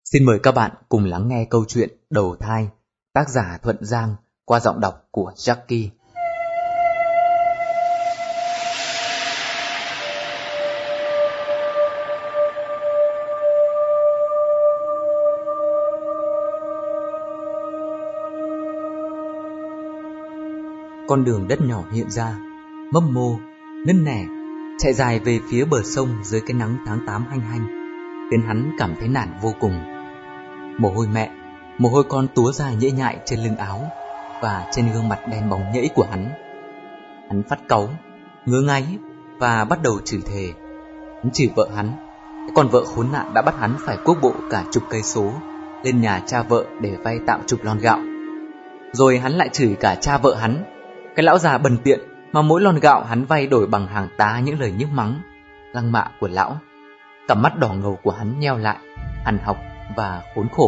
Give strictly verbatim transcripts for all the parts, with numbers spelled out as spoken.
Xin mời các bạn cùng lắng nghe câu chuyện Đầu thai, tác giả Thuận Giang qua giọng đọc của Jackie. Con đường đất nhỏ hiện ra, mấp mô, nứt nẻ, chạy dài về phía bờ sông dưới cái nắng tháng tám hanh hanh, khiến hắn cảm thấy nản vô cùng. Mồ hôi mẹ, mồ hôi con túa ra nhễ nhại trên lưng áo và trên gương mặt đen bóng nhễ của hắn. Hắn phát cáu, ngứa ngáy và bắt đầu chửi thề. Hắn chửi vợ hắn, cái con vợ khốn nạn đã bắt hắn phải cuốc bộ cả chục cây số lên nhà cha vợ để vay tạm chục lon gạo. Rồi hắn lại chửi cả cha vợ hắn, cái lão già bần tiện mà mỗi lon gạo hắn vay đổi bằng hàng tá những lời nhức mắng, lăng mạ của lão. Cặp mắt đỏ ngầu của hắn nheo lại, hằn học và khốn khổ.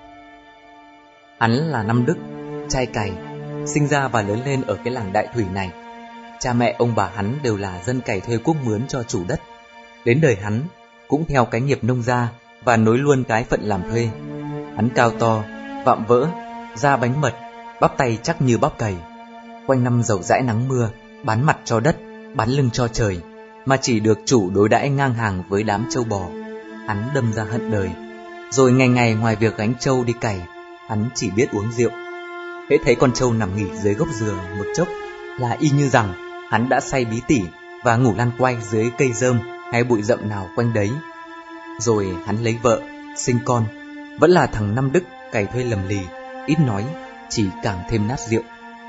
Hắn là Năm Đức, trai cày, sinh ra và lớn lên ở cái làng Đại Thủy này. Cha mẹ ông bà hắn đều là dân cày thuê cuốc mướn cho chủ đất. Đến đời hắn cũng theo cái nghiệp nông gia và nối luôn cái phận làm thuê. Hắn cao to, vạm vỡ, da bánh mật, bắp tay chắc như bắp cày. Quanh năm dầu dãi nắng mưa, bán mặt cho đất, bán lưng cho trời, mà chỉ được chủ đối đãi ngang hàng với đám trâu bò. Hắn đâm ra hận đời. Rồi ngày ngày ngoài việc gánh trâu đi cày, hắn chỉ biết uống rượu. Hễ thấy con trâu nằm nghỉ dưới gốc dừa một chốc là y như rằng hắn đã say bí tỉ và ngủ lăn quay dưới cây rơm hay bụi rậm nào quanh đấy. Rồi hắn lấy vợ, sinh con, vẫn là thằng Năm Đức cày thuê lầm lì, ít nói, chỉ càng thêm nát rượu.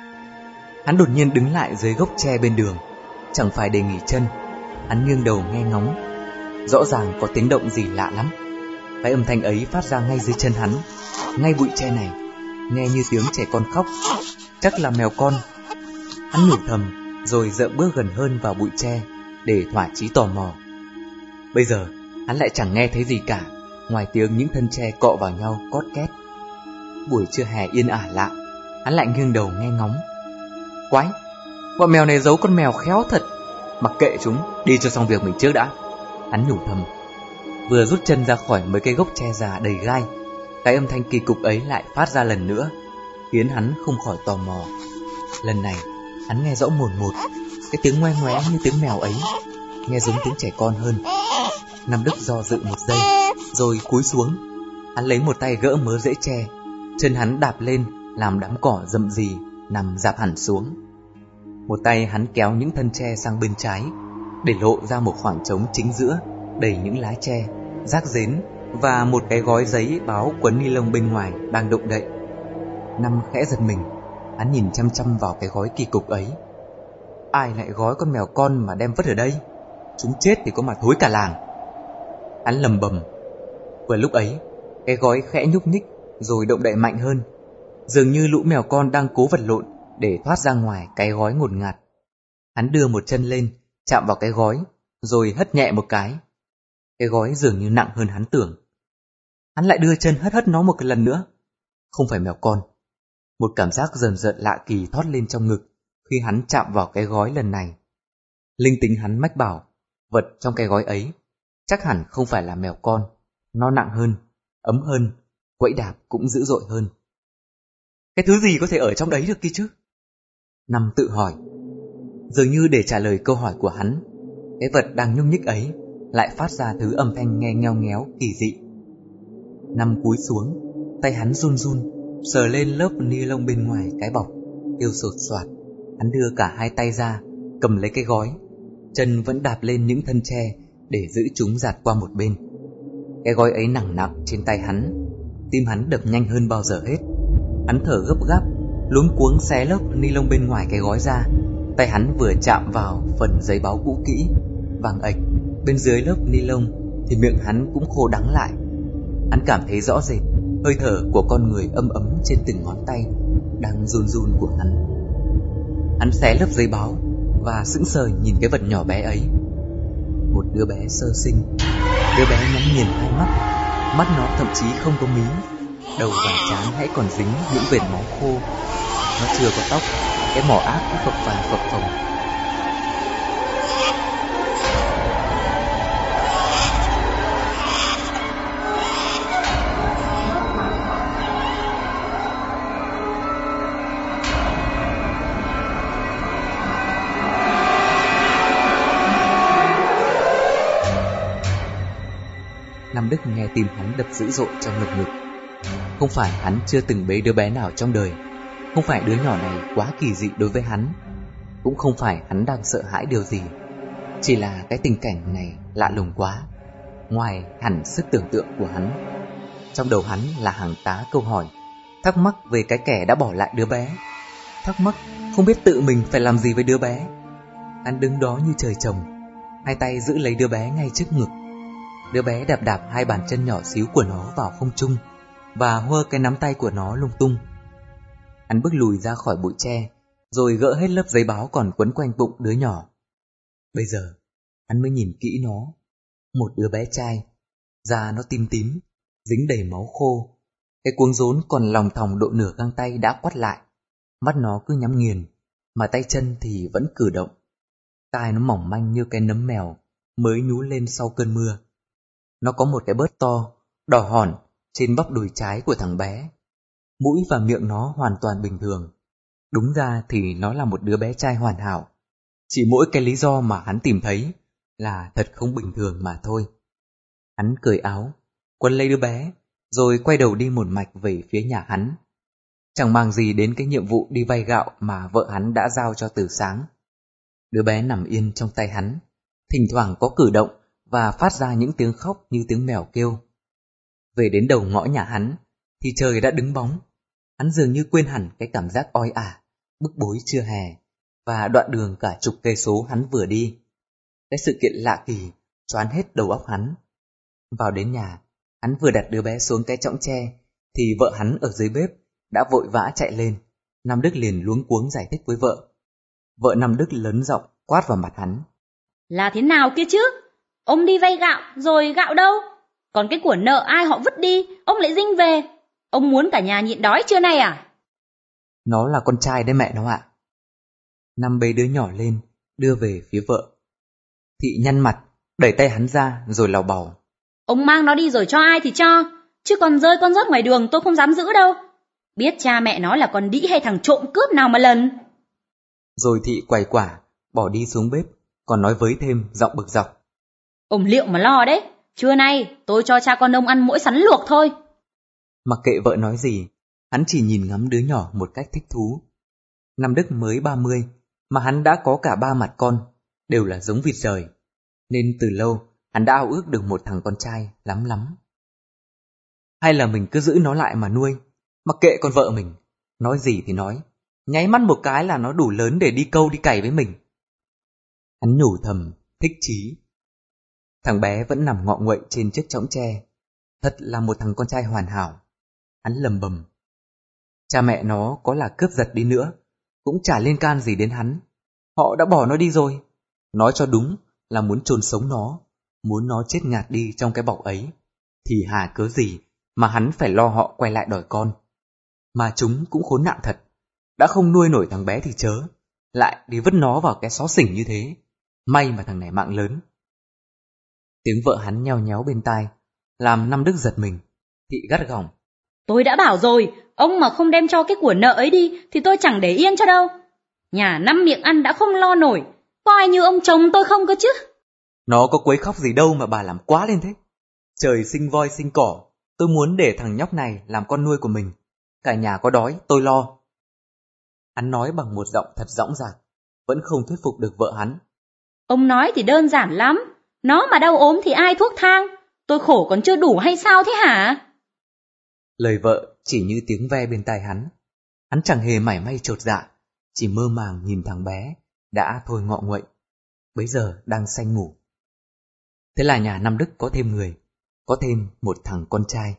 Hắn đột nhiên đứng lại dưới gốc tre bên đường, chẳng phải để nghỉ chân. Hắn nghiêng đầu nghe ngóng. Rõ ràng có tiếng động gì lạ lắm. Cái âm thanh ấy phát ra ngay dưới chân hắn, ngay bụi tre này, nghe như tiếng trẻ con khóc. Chắc là mèo con. Hắn nhủ thầm, rồi dợ bước gần hơn vào bụi tre để thỏa chí tò mò. Bây giờ hắn lại chẳng nghe thấy gì cả, ngoài tiếng những thân tre cọ vào nhau cót két. Buổi trưa hè yên ả lạ, hắn lại nghiêng đầu nghe ngóng. Quái, bọn mèo này giấu con mèo khéo thật. Mặc kệ chúng, đi cho xong việc mình trước đã. Hắn nhủ thầm. Vừa rút chân ra khỏi mấy cây gốc tre già đầy gai, cái âm thanh kỳ cục ấy lại phát ra lần nữa, khiến hắn không khỏi tò mò. Lần này hắn nghe rõ mồn một, cái tiếng ngoe ngoé như tiếng mèo ấy, nghe giống tiếng trẻ con hơn. Năm Đức do dự một giây, rồi cúi xuống. Hắn lấy một tay gỡ mớ rễ tre, chân hắn đạp lên làm đám cỏ rậm rì nằm rạp hẳn xuống. Một tay hắn kéo những thân tre sang bên trái, để lộ ra một khoảng trống chính giữa đầy những lá tre, rác rến và một cái gói giấy báo quấn ni lông bên ngoài đang động đậy. Năm khẽ giật mình, hắn nhìn chăm chăm vào cái gói kỳ cục ấy. Ai lại gói con mèo con mà đem vứt ở đây? Chúng chết thì có mà thối cả làng. Hắn lầm bầm. Vừa lúc ấy, cái gói khẽ nhúc nhích rồi động đậy mạnh hơn, dường như lũ mèo con đang cố vật lộn để thoát ra ngoài cái gói ngột ngạt. Hắn đưa một chân lên, chạm vào cái gói, rồi hất nhẹ một cái. Cái gói dường như nặng hơn hắn tưởng. Hắn lại đưa chân hất hất nó một lần nữa. Không phải mèo con. Một cảm giác rờn rợn lạ kỳ thoát lên trong ngực khi hắn chạm vào cái gói lần này. Linh tính hắn mách bảo, vật trong cái gói ấy chắc hẳn không phải là mèo con. Nó nặng hơn, ấm hơn, quẫy đạp cũng dữ dội hơn. Cái thứ gì có thể ở trong đấy được kia chứ? Năm tự hỏi. Dường như để trả lời câu hỏi của hắn, cái vật đang nhúc nhích ấy lại phát ra thứ âm thanh nghe ngheo ngéo kỳ dị. Năm cúi xuống, tay hắn run run, sờ lên lớp ni lông bên ngoài cái bọc, kêu sột soạt. Hắn đưa cả hai tay ra, cầm lấy cái gói, chân vẫn đạp lên những thân tre để giữ chúng dạt qua một bên. Cái gói ấy nặng nặng trên tay hắn, tim hắn đập nhanh hơn bao giờ hết. Hắn thở gấp gáp, luống cuống xé lớp ni lông bên ngoài cái gói ra. Tay hắn vừa chạm vào phần giấy báo cũ kỹ, vàng ạch bên dưới lớp ni lông thì miệng hắn cũng khô đắng lại. Hắn cảm thấy rõ rệt hơi thở của con người âm ấm trên từng ngón tay đang run run của hắn. Hắn xé lớp giấy báo và sững sờ nhìn cái vật nhỏ bé ấy. Một đứa bé sơ sinh. Đứa bé nhắm nghiền hai mắt, mắt nó thậm chí không có mí, đầu và trán hãy còn dính những vệt máu khô. Nó chưa có tóc, cái mỏ ác cứ phập phà phập phồng. Nam Đức nghe tim hắn đập dữ dội trong lồng ngực. Không phải hắn chưa từng bế đứa bé nào trong đời, không phải đứa nhỏ này quá kỳ dị đối với hắn, cũng không phải hắn đang sợ hãi điều gì. Chỉ là cái tình cảnh này lạ lùng quá, ngoài hẳn sức tưởng tượng của hắn. Trong đầu hắn là hàng tá câu hỏi, thắc mắc về cái kẻ đã bỏ lại đứa bé, thắc mắc không biết tự mình phải làm gì với đứa bé. Hắn đứng đó như trời trồng, hai tay giữ lấy đứa bé ngay trước ngực. Đứa bé đạp đạp hai bàn chân nhỏ xíu của nó vào không trung và hơ cái nắm tay của nó lung tung. Hắn bước lùi ra khỏi bụi tre, rồi gỡ hết lớp giấy báo còn quấn quanh bụng đứa nhỏ. Bây giờ hắn mới nhìn kỹ nó. Một đứa bé trai, da nó tím tím, dính đầy máu khô. Cái cuống rốn còn lòng thòng độ nửa găng tay đã quắt lại. Mắt nó cứ nhắm nghiền, mà tay chân thì vẫn cử động. Tai nó mỏng manh như cái nấm mèo mới nhú lên sau cơn mưa. Nó có một cái bớt to, đỏ hòn trên bắp đùi trái của thằng bé. Mũi và miệng nó hoàn toàn bình thường. Đúng ra thì nó là một đứa bé trai hoàn hảo. Chỉ mỗi cái lý do mà hắn tìm thấy là thật không bình thường mà thôi. Hắn cởi áo, quấn lấy đứa bé, rồi quay đầu đi một mạch về phía nhà hắn. Chẳng màng gì đến cái nhiệm vụ đi vay gạo mà vợ hắn đã giao cho từ sáng. Đứa bé nằm yên trong tay hắn, thỉnh thoảng có cử động và phát ra những tiếng khóc như tiếng mèo kêu. Về đến đầu ngõ nhà hắn thì trời đã đứng bóng. Hắn dường như quên hẳn cái cảm giác oi ả, bức bối trưa hè và đoạn đường cả chục cây số hắn vừa đi. Cái sự kiện lạ kỳ choán hết đầu óc hắn. Vào đến nhà, hắn vừa đặt đứa bé xuống cái chõng tre thì vợ hắn ở dưới bếp đã vội vã chạy lên. Nam Đức liền luống cuống giải thích với vợ. Vợ Nam Đức lớn giọng quát vào mặt hắn. Là thế nào kia chứ? Ông đi vay gạo rồi gạo đâu? Còn cái của nợ ai họ vứt đi, ông lại dinh về. Ông muốn cả nhà nhịn đói trưa nay à? Nó là con trai đấy mẹ nó ạ. Nam bế đứa nhỏ lên, đưa về phía vợ. Thị nhăn mặt, đẩy tay hắn ra rồi lào bào. Ông mang nó đi rồi cho ai thì cho, chứ còn rơi con rớt ngoài đường tôi không dám giữ đâu. Biết cha mẹ nó là con đĩ hay thằng trộm cướp nào mà lần. Rồi thị quay quả, bỏ đi xuống bếp, còn nói với thêm giọng bực dọc. Ông liệu mà lo đấy, trưa nay tôi cho cha con ông ăn mỗi sắn luộc thôi. Mặc kệ vợ nói gì, hắn chỉ nhìn ngắm đứa nhỏ một cách thích thú. Nam Đức mới ba mươi, mà hắn đã có cả ba mặt con, đều là giống vịt rời. Nên từ lâu, hắn đã ao ước được một thằng con trai lắm lắm. Hay là mình cứ giữ nó lại mà nuôi, mặc kệ con vợ mình, nói gì thì nói, nháy mắt một cái là nó đủ lớn để đi câu đi cày với mình. Hắn nhủ thầm, thích chí. Thằng bé vẫn nằm ngọ nguậy trên chiếc chõng tre. Thật là một thằng con trai hoàn hảo. Hắn lầm bầm. Cha mẹ nó có là cướp giật đi nữa, cũng chả liên can gì đến hắn. Họ đã bỏ nó đi rồi. Nói cho đúng là muốn chôn sống nó, muốn nó chết ngạt đi trong cái bọc ấy. Thì hà cớ gì mà hắn phải lo họ quay lại đòi con. Mà chúng cũng khốn nạn thật. Đã không nuôi nổi thằng bé thì chớ, lại đi vứt nó vào cái xó xỉnh như thế. May mà thằng này mạng lớn. Tiếng vợ hắn nheo nhéo bên tai, làm Nam Đức giật mình. Thị gắt gỏng. Tôi đã bảo rồi, ông mà không đem cho cái của nợ ấy đi thì tôi chẳng để yên cho đâu. Nhà năm miệng ăn đã không lo nổi, có ai như ông chồng tôi không cơ chứ? Nó có quấy khóc gì đâu mà bà làm quá lên thế. Trời sinh voi sinh cỏ, tôi muốn để thằng nhóc này làm con nuôi của mình. Cả nhà có đói, tôi lo. Hắn nói bằng một giọng thật dõng dạc, vẫn không thuyết phục được vợ hắn. Ông nói thì đơn giản lắm, nó mà đau ốm thì ai thuốc thang, tôi khổ còn chưa đủ hay sao thế hả? Lời vợ chỉ như tiếng ve bên tai hắn. Hắn chẳng hề mảy may chột dạ, chỉ mơ màng nhìn thằng bé đã thôi ngọ nguậy, bấy giờ đang say ngủ. Thế là nhà Nam Đức có thêm người, có thêm một thằng con trai.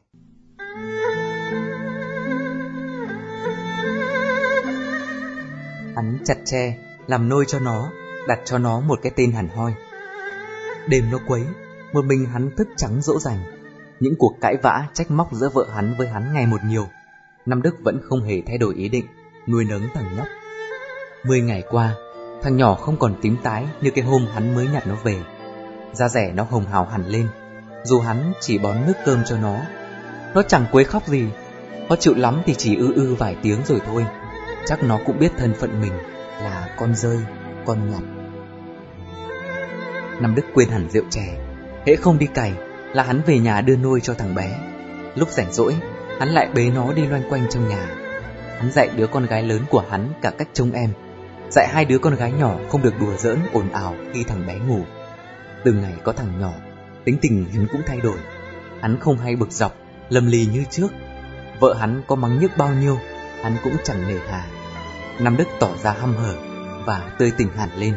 Hắn chặt tre làm nôi cho nó, đặt cho nó một cái tên hẳn hoi. Đêm nó quấy, một mình hắn thức trắng dỗ dành. Những cuộc cãi vã trách móc giữa vợ hắn với hắn ngày một nhiều. Nam Đức vẫn không hề thay đổi ý định nuôi nấng thằng nhóc. Mười ngày qua, thằng nhỏ không còn tím tái như cái hôm hắn mới nhặt nó về. Da rẻ nó hồng hào hẳn lên, dù hắn chỉ bón nước cơm cho nó. Nó chẳng quấy khóc gì, nó chịu lắm thì chỉ ư ư vài tiếng rồi thôi. Chắc nó cũng biết thân phận mình là con rơi, con nhặt. Nam Đức quên hẳn rượu chè, hễ không đi cày là hắn về nhà đưa nuôi cho thằng bé. Lúc rảnh rỗi, hắn lại bế nó đi loanh quanh trong nhà. Hắn dạy đứa con gái lớn của hắn cả cách trông em, dạy hai đứa con gái nhỏ không được đùa giỡn ồn ào khi thằng bé ngủ. Từ ngày có thằng nhỏ, tính tình hắn cũng thay đổi. Hắn không hay bực dọc, lầm lì như trước. Vợ hắn có mắng nhức bao nhiêu, hắn cũng chẳng nề hà. Nam Đức tỏ ra hăm hở và tươi tỉnh hẳn lên.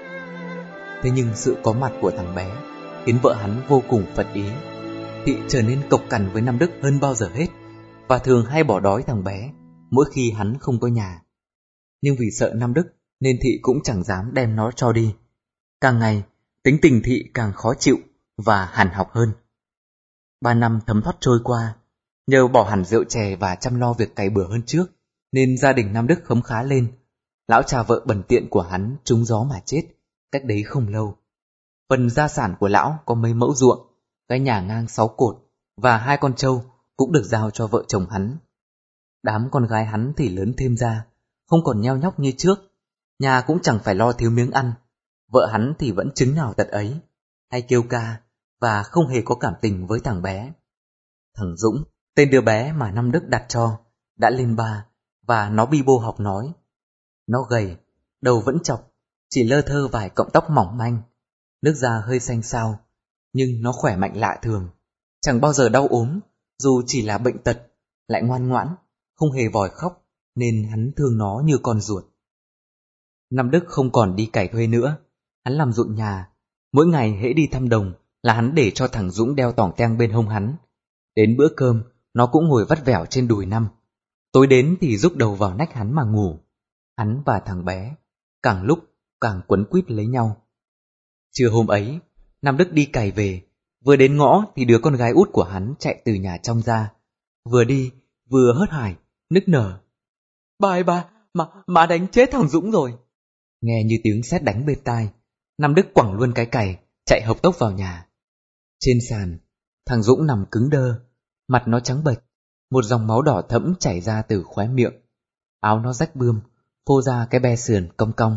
Thế nhưng sự có mặt của thằng bé khiến vợ hắn vô cùng phật ý. Thị trở nên cộc cằn với Nam Đức hơn bao giờ hết, và thường hay bỏ đói thằng bé mỗi khi hắn không có nhà. Nhưng vì sợ Nam Đức nên Thị cũng chẳng dám đem nó cho đi. Càng ngày, tính tình Thị càng khó chịu và hằn học hơn. Ba năm thấm thoát trôi qua, nhờ bỏ hẳn rượu chè và chăm lo việc cày bừa hơn trước, nên gia đình Nam Đức khấm khá lên. Lão cha vợ bần tiện của hắn trúng gió mà chết cách đấy không lâu. Phần gia sản của lão có mấy mẫu ruộng, cái nhà ngang sáu cột và hai con trâu cũng được giao cho vợ chồng hắn. Đám con gái hắn thì lớn thêm ra, không còn nheo nhóc như trước, nhà cũng chẳng phải lo thiếu miếng ăn. Vợ hắn thì vẫn chứng nào tật ấy, hay kêu ca và không hề có cảm tình với thằng bé. Thằng Dũng, tên đứa bé mà Nam Đức đặt cho, đã lên ba và nó bi bô học nói. Nó gầy, đầu vẫn chọc, chỉ lơ thơ vài cọng tóc mỏng manh, nước da hơi xanh xao, nhưng nó khỏe mạnh lạ thường, chẳng bao giờ đau ốm, dù chỉ là bệnh tật, lại ngoan ngoãn, không hề vòi khóc, nên hắn thương nó như con ruột. Nam Đức không còn đi cày thuê nữa, hắn làm ruộng nhà. Mỗi ngày hễ đi thăm đồng là hắn để cho thằng Dũng đeo tỏng teng bên hông hắn. Đến bữa cơm, nó cũng ngồi vắt vẻo trên đùi Năm. Tối đến thì rúc đầu vào nách hắn mà ngủ. Hắn và thằng bé càng lúc càng quấn quýt lấy nhau. Trưa hôm ấy, Nam Đức đi cày về, vừa đến ngõ thì đứa con gái út của hắn chạy từ nhà trong ra, vừa đi vừa hớt hải nức nở. Ba ơi ba, mà, mà đánh chết thằng Dũng rồi. Nghe như tiếng sét đánh bên tai, Nam Đức quẳng luôn cái cày, chạy hộc tốc vào nhà. Trên sàn, thằng Dũng nằm cứng đơ, mặt nó trắng bệch, một dòng máu đỏ thẫm chảy ra từ khóe miệng. Áo nó rách bươm, phô ra cái be sườn cong cong.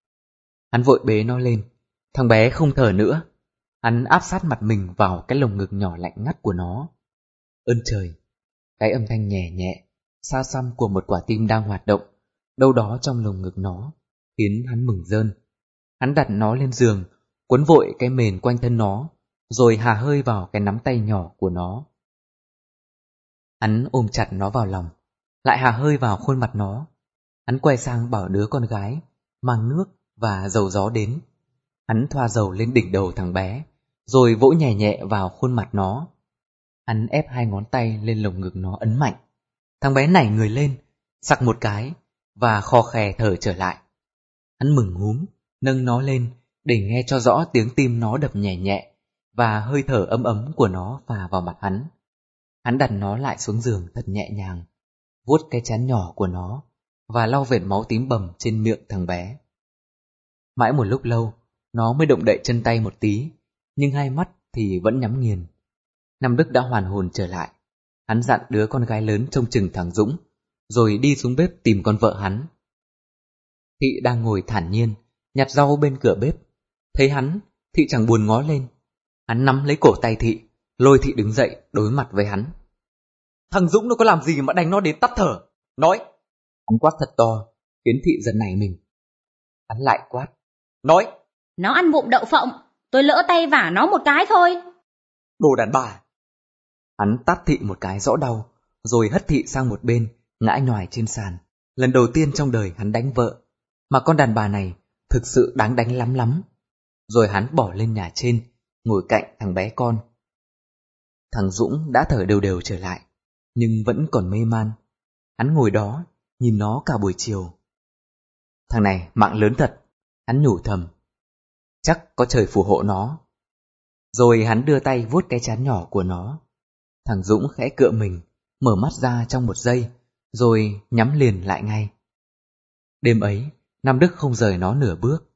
Hắn vội bế nó lên, thằng bé không thở nữa. Hắn áp sát mặt mình vào cái lồng ngực nhỏ lạnh ngắt của nó. Ơn trời, cái âm thanh nhẹ nhẹ, xa xăm của một quả tim đang hoạt động đâu đó trong lồng ngực nó khiến hắn mừng rơn. Hắn đặt nó lên giường, quấn vội cái mền quanh thân nó, rồi hà hơi vào cái nắm tay nhỏ của nó. Hắn ôm chặt nó vào lòng, lại hà hơi vào khuôn mặt nó. Hắn quay sang bảo đứa con gái mang nước và dầu gió đến. Hắn thoa dầu lên đỉnh đầu thằng bé, rồi vỗ nhẹ nhẹ vào khuôn mặt nó. Hắn ép hai ngón tay lên lồng ngực nó ấn mạnh. Thằng bé nảy người lên, sặc một cái và khò khè thở trở lại. Hắn mừng húm, nâng nó lên để nghe cho rõ tiếng tim nó đập nhẹ nhẹ và hơi thở ấm ấm của nó phà vào mặt hắn. Hắn đặt nó lại xuống giường thật nhẹ nhàng, vuốt cái trán nhỏ của nó và lau vệt máu tím bầm trên miệng thằng bé. Mãi một lúc lâu, nó mới động đậy chân tay một tí, nhưng hai mắt thì vẫn nhắm nghiền. Nam Đức đã hoàn hồn trở lại. Hắn dặn đứa con gái lớn trông chừng thằng Dũng, rồi đi xuống bếp tìm con vợ hắn. Thị đang ngồi thản nhiên, nhặt rau bên cửa bếp. Thấy hắn, Thị chẳng buồn ngó lên. Hắn nắm lấy cổ tay Thị, lôi Thị đứng dậy đối mặt với hắn. Thằng Dũng nó có làm gì mà đánh nó đến tắt thở? Nói! Hắn quát thật to, khiến Thị giật nảy mình. Hắn lại quát. Nói! Nó ăn vụng đậu phộng, tôi lỡ tay vả nó một cái thôi. Đồ đàn bà! Hắn tát Thị một cái rõ đau, rồi hất Thị sang một bên, ngã nhoài trên sàn. Lần đầu tiên trong đời hắn đánh vợ, mà con đàn bà này thực sự đáng đánh lắm lắm. Rồi hắn bỏ lên nhà trên, ngồi cạnh thằng bé con. Thằng Dũng đã thở đều đều trở lại, nhưng vẫn còn mê man. Hắn ngồi đó, nhìn nó cả buổi chiều. Thằng này mạng lớn thật, hắn nhủ thầm. Chắc có trời phù hộ nó. Rồi hắn đưa tay vuốt cái trán nhỏ của nó. Thằng Dũng khẽ cựa mình, mở mắt ra trong một giây, rồi nhắm liền lại ngay. Đêm ấy, Nam Đức không rời nó nửa bước.